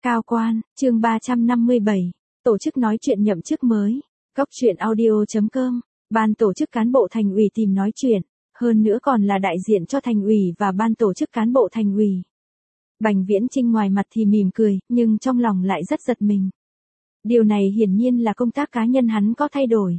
Cao quan, chương 357, tổ chức nói chuyện nhậm chức mới. Góc truyện audio.com, ban tổ chức cán bộ thành ủy tìm nói chuyện, hơn nữa còn là đại diện cho thành ủy và ban tổ chức cán bộ thành ủy. Bành Viễn Chinh ngoài mặt thì mỉm cười, nhưng trong lòng lại rất giật mình. Điều này hiển nhiên là công tác cá nhân hắn có thay đổi.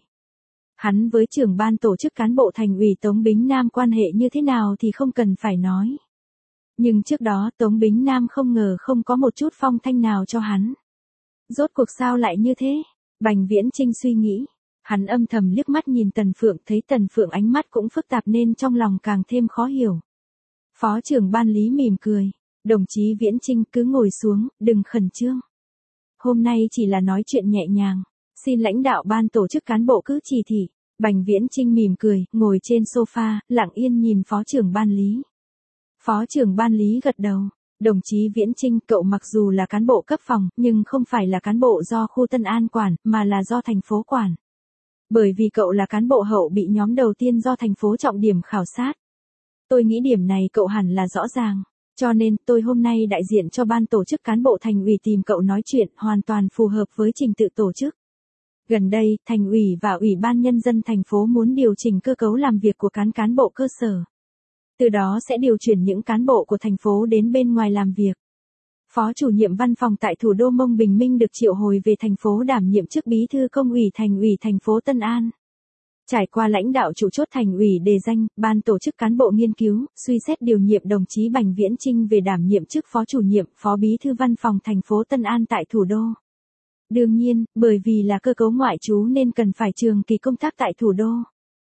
Hắn với trưởng ban tổ chức cán bộ thành ủy Tống Bính Nam quan hệ như thế nào thì không cần phải nói. Nhưng trước đó Tống Bính Nam không ngờ không có một chút phong thanh nào cho hắn. Rốt cuộc sao lại như thế? Bành Viễn Chinh suy nghĩ. Hắn âm thầm liếc mắt nhìn Tần Phượng, thấy Tần Phượng ánh mắt cũng phức tạp nên trong lòng càng thêm khó hiểu. Phó trưởng ban Lý mỉm cười. Đồng chí Viễn Chinh cứ ngồi xuống, đừng khẩn trương. Hôm nay chỉ là nói chuyện nhẹ nhàng. Xin lãnh đạo ban tổ chức cán bộ cứ chỉ thị. Bành Viễn Chinh mỉm cười, ngồi trên sofa, lặng yên nhìn phó trưởng ban Lý. Phó trưởng ban Lý gật đầu. Đồng chí Viễn Chinh, cậu mặc dù là cán bộ cấp phòng, nhưng không phải là cán bộ do khu Tân An quản, mà là do thành phố quản. Bởi vì cậu là cán bộ hậu bị nhóm đầu tiên do thành phố trọng điểm khảo sát. Tôi nghĩ điểm này cậu hẳn là rõ ràng. Cho nên, tôi hôm nay đại diện cho ban tổ chức cán bộ thành ủy tìm cậu nói chuyện, hoàn toàn phù hợp với trình tự tổ chức. Gần đây, thành ủy và ủy ban nhân dân thành phố muốn điều chỉnh cơ cấu làm việc của cán bộ cơ sở. Từ đó sẽ điều chuyển những cán bộ của thành phố đến bên ngoài làm việc. Phó chủ nhiệm văn phòng tại thủ đô Mông Bình Minh được triệu hồi về thành phố đảm nhiệm chức bí thư công ủy thành phố Tân An. Trải qua lãnh đạo chủ chốt thành ủy đề danh, ban tổ chức cán bộ nghiên cứu, suy xét điều nhiệm đồng chí Bành Viễn Chinh về đảm nhiệm chức phó chủ nhiệm, phó bí thư văn phòng thành phố Tân An tại thủ đô. Đương nhiên, bởi vì là cơ cấu ngoại trú nên cần phải trường kỳ công tác tại thủ đô.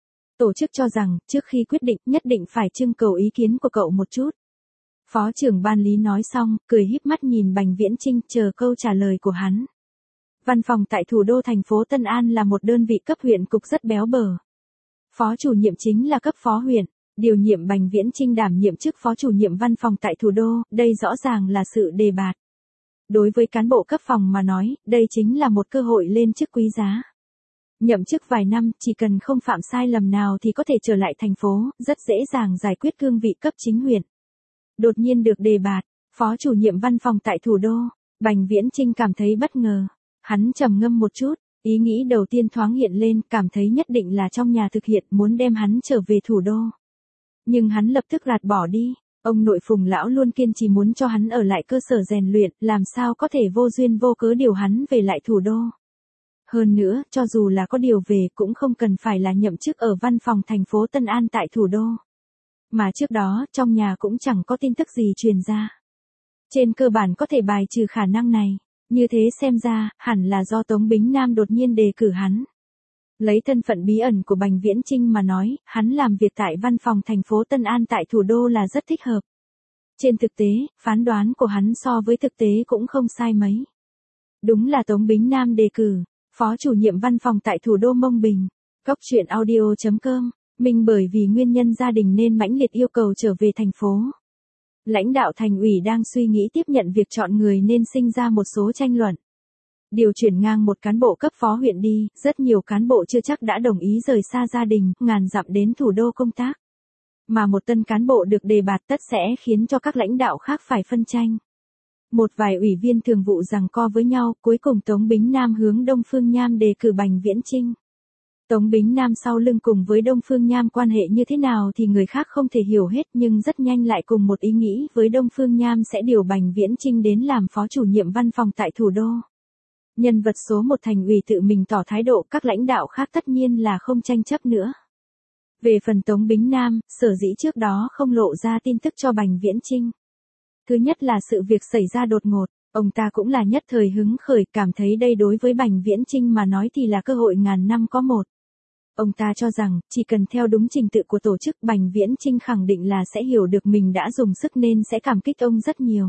Tổ chức cho rằng, trước khi quyết định nhất định phải trưng cầu ý kiến của cậu một chút. Phó trưởng ban Lý nói xong, cười híp mắt nhìn Bành Viễn Chinh chờ câu trả lời của hắn. Văn phòng tại thủ đô thành phố Tân An là một đơn vị cấp huyện cục rất béo bở. Phó chủ nhiệm chính là cấp phó huyện, điều nhiệm Bành Viễn Chinh đảm nhiệm chức phó chủ nhiệm văn phòng tại thủ đô, đây rõ ràng là sự đề bạt. Đối với cán bộ cấp phòng mà nói, đây chính là một cơ hội lên chức quý giá. Nhậm chức vài năm, chỉ cần không phạm sai lầm nào thì có thể trở lại thành phố, rất dễ dàng giải quyết cương vị cấp chính huyện. Đột nhiên được đề bạt, phó chủ nhiệm văn phòng tại thủ đô, Bành Viễn Chinh cảm thấy bất ngờ. Hắn trầm ngâm một chút, ý nghĩ đầu tiên thoáng hiện lên, cảm thấy nhất định là trong nhà thực hiện muốn đem hắn trở về thủ đô. Nhưng hắn lập tức gạt bỏ đi, ông nội Phùng lão luôn kiên trì muốn cho hắn ở lại cơ sở rèn luyện, làm sao có thể vô duyên vô cớ điều hắn về lại thủ đô. Hơn nữa, cho dù là có điều về cũng không cần phải là nhậm chức ở văn phòng thành phố Tân An tại thủ đô. Mà trước đó, trong nhà cũng chẳng có tin tức gì truyền ra. Trên cơ bản có thể bài trừ khả năng này. Như thế xem ra, hẳn là do Tống Bính Nam đột nhiên đề cử hắn. Lấy thân phận bí ẩn của Bành Viễn Chinh mà nói, hắn làm việc tại văn phòng thành phố Tân An tại thủ đô là rất thích hợp. Trên thực tế, phán đoán của hắn so với thực tế cũng không sai mấy. Đúng là Tống Bính Nam đề cử, phó chủ nhiệm văn phòng tại thủ đô Mông Bình. Góc truyện audio.com, mình bởi vì nguyên nhân gia đình nên mãnh liệt yêu cầu trở về thành phố. Lãnh đạo thành ủy đang suy nghĩ tiếp nhận việc chọn người nên sinh ra một số tranh luận. Điều chuyển ngang một cán bộ cấp phó huyện đi, rất nhiều cán bộ chưa chắc đã đồng ý rời xa gia đình, ngàn dặm đến thủ đô công tác. Mà một tân cán bộ được đề bạt tất sẽ khiến cho các lãnh đạo khác phải phân tranh. Một vài ủy viên thường vụ giằng co với nhau, cuối cùng Tống Bính Nam hướng Đông Phương Nham đề cử Bành Viễn Chinh. Tống Bính Nam sau lưng cùng với Đông Phương Nham quan hệ như thế nào thì người khác không thể hiểu hết, nhưng rất nhanh lại cùng một ý nghĩ với Đông Phương Nham sẽ điều Bành Viễn Chinh đến làm phó chủ nhiệm văn phòng tại thủ đô. Nhân vật số một thành ủy tự mình tỏ thái độ, các lãnh đạo khác tất nhiên là không tranh chấp nữa. Về phần Tống Bính Nam, sở dĩ trước đó không lộ ra tin tức cho Bành Viễn Chinh. Thứ nhất là sự việc xảy ra đột ngột, ông ta cũng là nhất thời hứng khởi, cảm thấy đây đối với Bành Viễn Chinh mà nói thì là cơ hội ngàn năm có một. Ông ta cho rằng, chỉ cần theo đúng trình tự của tổ chức, Bành Viễn Chinh khẳng định là sẽ hiểu được mình đã dùng sức nên sẽ cảm kích ông rất nhiều.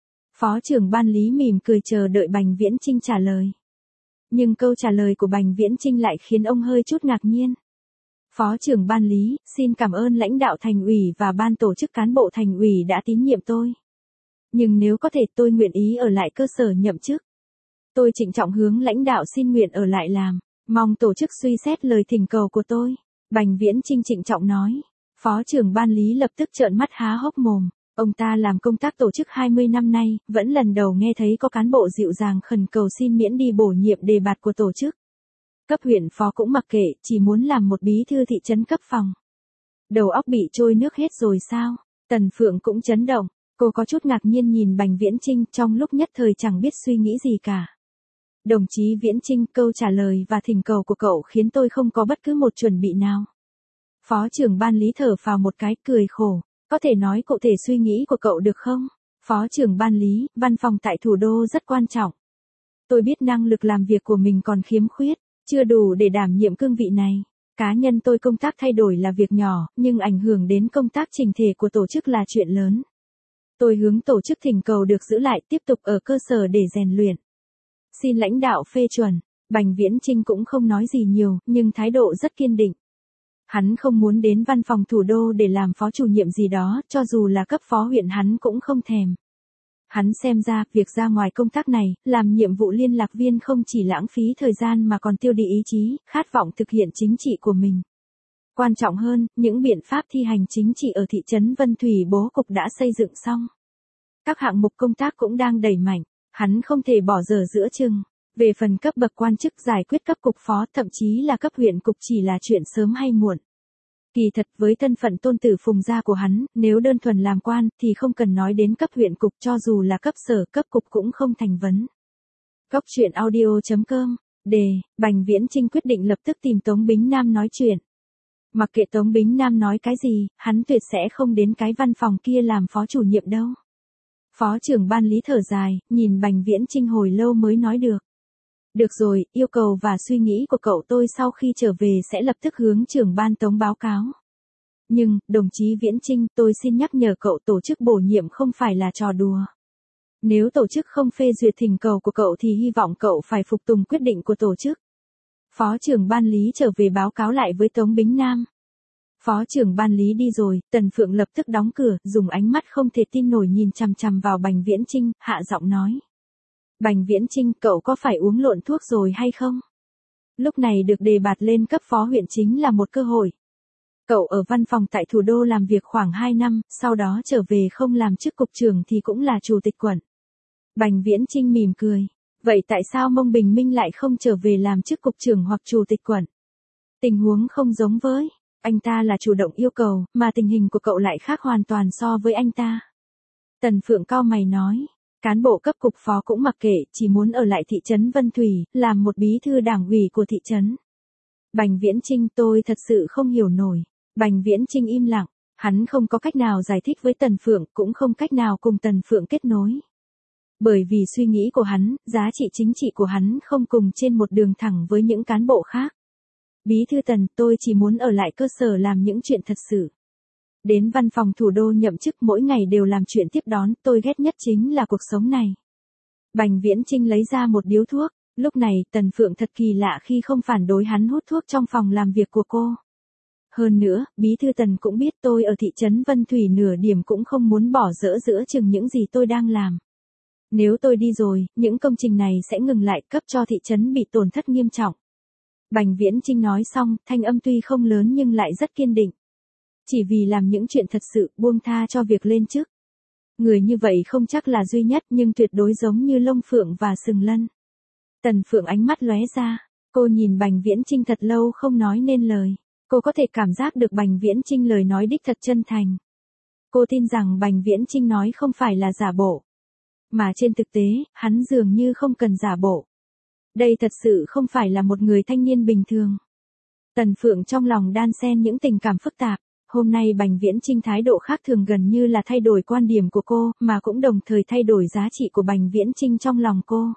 Phó trưởng ban Lý mỉm cười chờ đợi Bành Viễn Chinh trả lời. Nhưng câu trả lời của Bành Viễn Chinh lại khiến ông hơi chút ngạc nhiên. Phó trưởng ban Lý, xin cảm ơn lãnh đạo thành ủy và ban tổ chức cán bộ thành ủy đã tín nhiệm tôi. Nhưng nếu có thể tôi nguyện ý ở lại cơ sở nhậm chức. Tôi trịnh trọng hướng lãnh đạo xin nguyện ở lại làm. Mong tổ chức suy xét lời thỉnh cầu của tôi. Bành Viễn Chinh trịnh trọng nói. Phó trưởng ban Lý lập tức trợn mắt há hốc mồm. Ông ta làm công tác tổ chức 20 năm nay, vẫn lần đầu nghe thấy có cán bộ dịu dàng khẩn cầu xin miễn đi bổ nhiệm đề bạt của tổ chức. Cấp huyện phó cũng mặc kệ, chỉ muốn làm một bí thư thị trấn cấp phòng. Đầu óc bị trôi nước hết rồi sao? Tần Phượng cũng chấn động, cô có chút ngạc nhiên nhìn Bành Viễn Chinh, trong lúc nhất thời chẳng biết suy nghĩ gì cả. Đồng chí Viễn Chinh, câu trả lời và thỉnh cầu của cậu khiến tôi không có bất cứ một chuẩn bị nào. Phó trưởng ban Lý thở phào một cái, cười khổ. Có thể nói cụ thể suy nghĩ của cậu được không? Phó trưởng ban Lý, văn phòng tại thủ đô rất quan trọng. Tôi biết năng lực làm việc của mình còn khiếm khuyết, chưa đủ để đảm nhiệm cương vị này. Cá nhân tôi công tác thay đổi là việc nhỏ, nhưng ảnh hưởng đến công tác chỉnh thể của tổ chức là chuyện lớn. Tôi hướng tổ chức thỉnh cầu được giữ lại tiếp tục ở cơ sở để rèn luyện. Xin lãnh đạo phê chuẩn. Bành Viễn Chinh cũng không nói gì nhiều, nhưng thái độ rất kiên định. Hắn không muốn đến văn phòng thủ đô để làm phó chủ nhiệm gì đó, cho dù là cấp phó huyện hắn cũng không thèm. Hắn xem ra, việc ra ngoài công tác này, làm nhiệm vụ liên lạc viên không chỉ lãng phí thời gian mà còn tiêu đi ý chí, khát vọng thực hiện chính trị của mình. Quan trọng hơn, những biện pháp thi hành chính trị ở thị trấn Vân Thủy bố cục đã xây dựng xong. Các hạng mục công tác cũng đang đẩy mạnh, hắn không thể bỏ dở giữa chừng. Về phần cấp bậc quan chức giải quyết cấp cục phó, thậm chí là cấp huyện cục chỉ là chuyện sớm hay muộn. Kỳ thật với thân phận tôn tử Phùng gia của hắn, nếu đơn thuần làm quan thì không cần nói đến cấp huyện cục, cho dù là cấp sở cấp cục cũng không thành vấn. Góc truyện audio.com, đề, Bành Viễn Chinh quyết định lập tức tìm Tống Bính Nam nói chuyện. Mặc kệ Tống Bính Nam nói cái gì, hắn tuyệt sẽ không đến cái văn phòng kia làm phó chủ nhiệm đâu. Phó trưởng ban Lý thở dài, nhìn Bành Viễn Chinh hồi lâu mới nói được. Được rồi, yêu cầu và suy nghĩ của cậu tôi sau khi trở về sẽ lập tức hướng trưởng ban Tống báo cáo. Nhưng, đồng chí Viễn Chinh, tôi xin nhắc nhở cậu, tổ chức bổ nhiệm không phải là trò đùa. Nếu tổ chức không phê duyệt thỉnh cầu của cậu thì hy vọng cậu phải phục tùng quyết định của tổ chức. Phó trưởng ban Lý trở về báo cáo lại với Tống Bính Nam. Phó trưởng ban Lý đi rồi, Tần Phượng lập tức đóng cửa, dùng ánh mắt không thể tin nổi nhìn chằm chằm vào Bành Viễn Chinh, hạ giọng nói. Bành Viễn Chinh, cậu có phải uống lộn thuốc rồi hay không? Lúc này được đề bạt lên cấp phó huyện chính là một cơ hội. Cậu ở văn phòng tại thủ đô làm việc khoảng 2 năm, sau đó trở về không làm chức cục trưởng thì cũng là chủ tịch quận. Bành Viễn Chinh mỉm cười. Vậy tại sao Mông Bình Minh lại không trở về làm chức cục trưởng hoặc chủ tịch quận? Tình huống không giống với. Anh ta là chủ động yêu cầu, mà tình hình của cậu lại khác hoàn toàn so với anh ta. Tần Phượng cau mày nói. Cán bộ cấp cục phó cũng mặc kệ, chỉ muốn ở lại thị trấn Vân Thủy, làm một bí thư đảng ủy của thị trấn. Bành Viễn Chinh, tôi thật sự không hiểu nổi. Bành Viễn Chinh im lặng, hắn không có cách nào giải thích với Tần Phượng, cũng không cách nào cùng Tần Phượng kết nối. Bởi vì suy nghĩ của hắn, giá trị chính trị của hắn không cùng trên một đường thẳng với những cán bộ khác. Bí thư Tần, tôi chỉ muốn ở lại cơ sở làm những chuyện thật sự. Đến văn phòng thủ đô nhậm chức mỗi ngày đều làm chuyện tiếp đón, tôi ghét nhất chính là cuộc sống này. Bành Viễn Chinh lấy ra một điếu thuốc, lúc này Tần Phượng thật kỳ lạ khi không phản đối hắn hút thuốc trong phòng làm việc của cô. Hơn nữa, bí thư Tần cũng biết tôi ở thị trấn Vân Thủy nửa điểm cũng không muốn bỏ dỡ giữa chừng những gì tôi đang làm. Nếu tôi đi rồi, những công trình này sẽ ngừng lại, cấp cho thị trấn bị tổn thất nghiêm trọng. Bành Viễn Chinh nói xong, thanh âm tuy không lớn nhưng lại rất kiên định. Chỉ vì làm những chuyện thật sự, buông tha cho việc lên chức. Người như vậy không chắc là duy nhất nhưng tuyệt đối giống như Lông Phượng và Sừng Lân. Tần Phượng ánh mắt lóe ra, cô nhìn Bành Viễn Chinh thật lâu không nói nên lời. Cô có thể cảm giác được Bành Viễn Chinh lời nói đích thật chân thành. Cô tin rằng Bành Viễn Chinh nói không phải là giả bộ. Mà trên thực tế, hắn dường như không cần giả bộ. Đây thật sự không phải là một người thanh niên bình thường. Tần Phượng trong lòng đan xen những tình cảm phức tạp. Hôm nay Bành Viễn Chinh thái độ khác thường gần như là thay đổi quan điểm của cô, mà cũng đồng thời thay đổi giá trị của Bành Viễn Chinh trong lòng cô.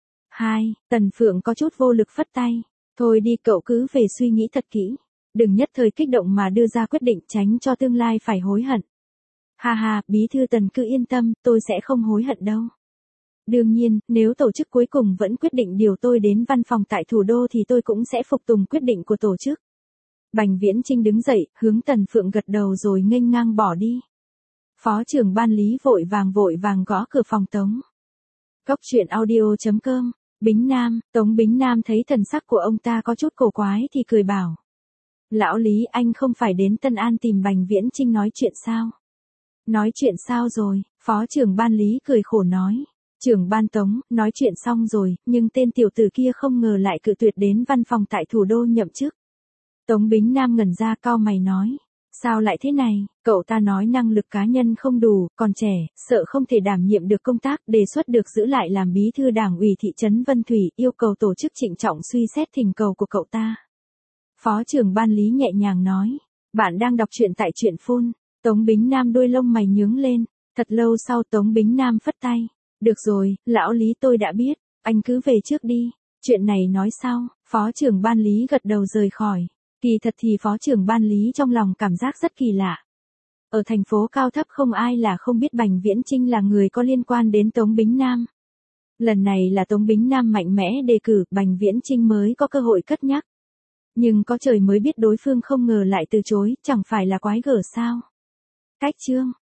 2. Tần Phượng có chút vô lực phất tay. Thôi đi, cậu cứ về suy nghĩ thật kỹ. Đừng nhất thời kích động mà đưa ra quyết định, tránh cho tương lai phải hối hận. Ha ha, bí thư Tần cứ yên tâm, tôi sẽ không hối hận đâu. Đương nhiên, nếu tổ chức cuối cùng vẫn quyết định điều tôi đến văn phòng tại thủ đô thì tôi cũng sẽ phục tùng quyết định của tổ chức. Bành Viễn Chinh đứng dậy, hướng Tần Phượng gật đầu rồi nghênh ngang bỏ đi. Phó trưởng ban Lý vội vàng gõ cửa phòng Tống. Góc truyện audio.com, Bính Nam, Tống Bính Nam thấy thần sắc của ông ta có chút cổ quái thì cười bảo. Lão Lý, anh không phải đến Tân An tìm Bành Viễn Chinh nói chuyện sao? Nói chuyện sao rồi? Phó trưởng ban Lý cười khổ nói. Trưởng ban Tống, nói chuyện xong rồi, nhưng tên tiểu tử kia không ngờ lại cự tuyệt đến văn phòng tại thủ đô nhậm chức. Tống Bính Nam ngẩn ra cau mày nói. Sao lại thế này, cậu ta nói năng lực cá nhân không đủ, còn trẻ, sợ không thể đảm nhiệm được công tác, đề xuất được giữ lại làm bí thư đảng ủy thị trấn Vân Thủy, yêu cầu tổ chức trịnh trọng suy xét thỉnh cầu của cậu ta. Phó trưởng ban Lý nhẹ nhàng nói. Bạn đang đọc truyện tại truyện phun. Tống Bính Nam đôi lông mày nhướng lên, thật lâu sau Tống Bính Nam phất tay. Được rồi, lão Lý tôi đã biết, anh cứ về trước đi, chuyện này nói sau. Phó trưởng ban Lý gật đầu rời khỏi. Kỳ thật thì phó trưởng ban Lý trong lòng cảm giác rất kỳ lạ. Ở thành phố cao thấp không ai là không biết Bành Viễn Chinh là người có liên quan đến Tống Bính Nam. Lần này là Tống Bính Nam mạnh mẽ đề cử, Bành Viễn Chinh mới có cơ hội cất nhắc. Nhưng có trời mới biết đối phương không ngờ lại từ chối, chẳng phải là quái gở sao. Cách chương